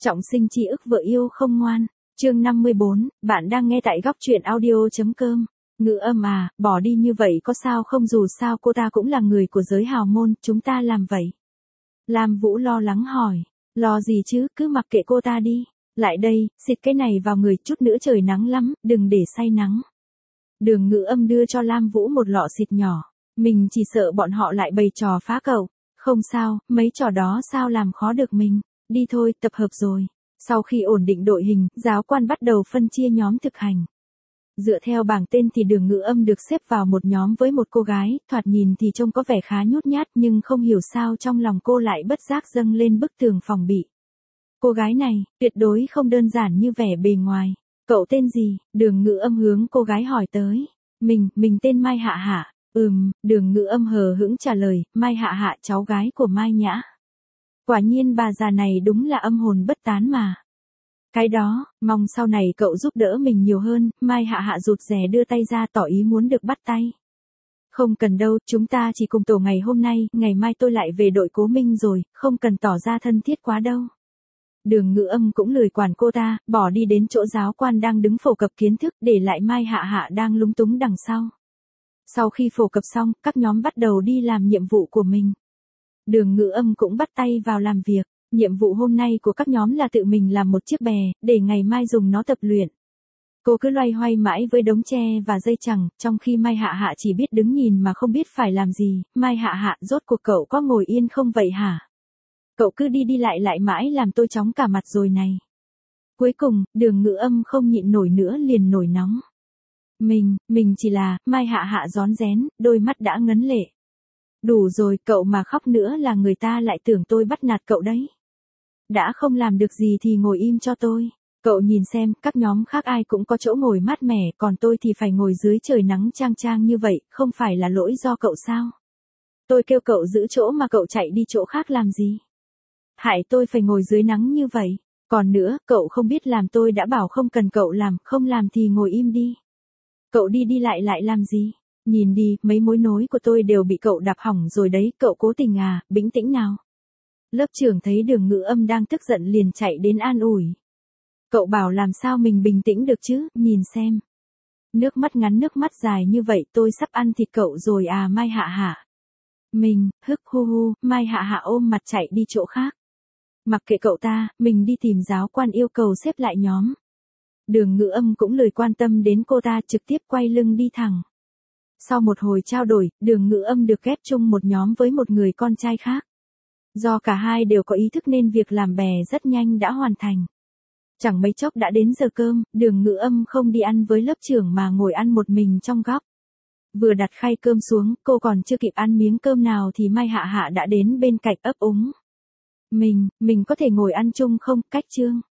Trọng sinh chi ức vợ yêu không ngoan. Chương 54, bạn đang nghe tại góc truyện audio.com. Ngữ âm à, bỏ đi như vậy có sao không, dù sao cô ta cũng là người của giới hào môn, chúng ta làm vậy. Lam Vũ lo lắng hỏi. Lo gì chứ, cứ mặc kệ cô ta đi. Lại đây, xịt cái này vào người, chút nữa trời nắng lắm, đừng để say nắng. Đường Ngữ âm đưa cho Lam Vũ một lọ xịt nhỏ. Mình chỉ sợ bọn họ lại bày trò phá cậu. Không sao, mấy trò đó sao làm khó được mình. Đi thôi, tập hợp rồi. Sau khi ổn định đội hình, giáo quan bắt đầu phân chia nhóm thực hành. Dựa theo bảng tên thì Đường Ngữ âm được xếp vào một nhóm với một cô gái, thoạt nhìn thì trông có vẻ khá nhút nhát, nhưng không hiểu sao trong lòng cô lại bất giác dâng lên bức tường phòng bị. Cô gái này, tuyệt đối không đơn giản như vẻ bề ngoài. Cậu tên gì? Đường Ngữ âm hướng cô gái hỏi tới. Mình tên Mai Hạ Hạ. Đường Ngữ âm hờ hững trả lời, Mai Hạ Hạ, cháu gái của Mai Nhã. Quả nhiên bà già này đúng là âm hồn bất tán mà. Cái đó, mong sau này cậu giúp đỡ mình nhiều hơn. Mai Hạ Hạ rụt rè đưa tay ra tỏ ý muốn được bắt tay. Không cần đâu, chúng ta chỉ cùng tổ ngày hôm nay, ngày mai tôi lại về đội Cố Minh rồi, không cần tỏ ra thân thiết quá đâu. Đường Ngữ âm cũng lười quản cô ta, bỏ đi đến chỗ giáo quan đang đứng phổ cập kiến thức, để lại Mai Hạ Hạ đang lúng túng đằng sau. Sau khi phổ cập xong, các nhóm bắt đầu đi làm nhiệm vụ của mình. Đường Ngữ âm cũng bắt tay vào làm việc. Nhiệm vụ hôm nay của các nhóm là tự mình làm một chiếc bè, để ngày mai dùng nó tập luyện. Cô cứ loay hoay mãi với đống tre và dây chằng, trong khi Mai Hạ Hạ chỉ biết đứng nhìn mà không biết phải làm gì. Mai Hạ Hạ, rốt cuộc cậu có ngồi yên không vậy hả? Cậu cứ đi đi lại lại mãi làm tôi chóng cả mặt rồi này. Cuối cùng, Đường Ngữ âm không nhịn nổi nữa liền nổi nóng. Mình chỉ là, Mai Hạ Hạ rón rén, đôi mắt đã ngấn lệ. Đủ rồi, cậu mà khóc nữa là người ta lại tưởng tôi bắt nạt cậu đấy. Đã không làm được gì thì ngồi im cho tôi. Cậu nhìn xem, các nhóm khác ai cũng có chỗ ngồi mát mẻ, còn tôi thì phải ngồi dưới trời nắng chang chang như vậy, không phải là lỗi do cậu sao? Tôi kêu cậu giữ chỗ mà cậu chạy đi chỗ khác làm gì? Hại tôi phải ngồi dưới nắng như vậy. Còn nữa, cậu không biết làm, tôi đã bảo không cần cậu làm, không làm thì ngồi im đi. Cậu đi đi lại lại làm gì? Nhìn đi, mấy mối nối của tôi đều bị cậu đạp hỏng rồi đấy, cậu cố tình à, bình tĩnh nào. Lớp trưởng thấy Đường Ngữ âm đang tức giận liền chạy đến an ủi. Cậu bảo làm sao mình bình tĩnh được chứ, nhìn xem. Nước mắt ngắn nước mắt dài như vậy, tôi sắp ăn thịt cậu rồi à. Mai Hạ Hạ. Mai Hạ Hạ ôm mặt chạy đi chỗ khác. Mặc kệ cậu ta, mình đi tìm giáo quan yêu cầu xếp lại nhóm. Đường Ngữ âm cũng lười quan tâm đến cô ta, trực tiếp quay lưng đi thẳng. Sau một hồi trao đổi, Đường Ngữ âm được ghép chung một nhóm với một người con trai khác. Do cả hai đều có ý thức nên việc làm bè rất nhanh đã hoàn thành. Chẳng mấy chốc đã đến giờ cơm, Đường Ngữ âm không đi ăn với lớp trưởng mà ngồi ăn một mình trong góc. Vừa đặt khay cơm xuống, cô còn chưa kịp ăn miếng cơm nào thì Mai Hạ Hạ đã đến bên cạnh ấp úng. Mình có thể ngồi ăn chung không, Cách Trương?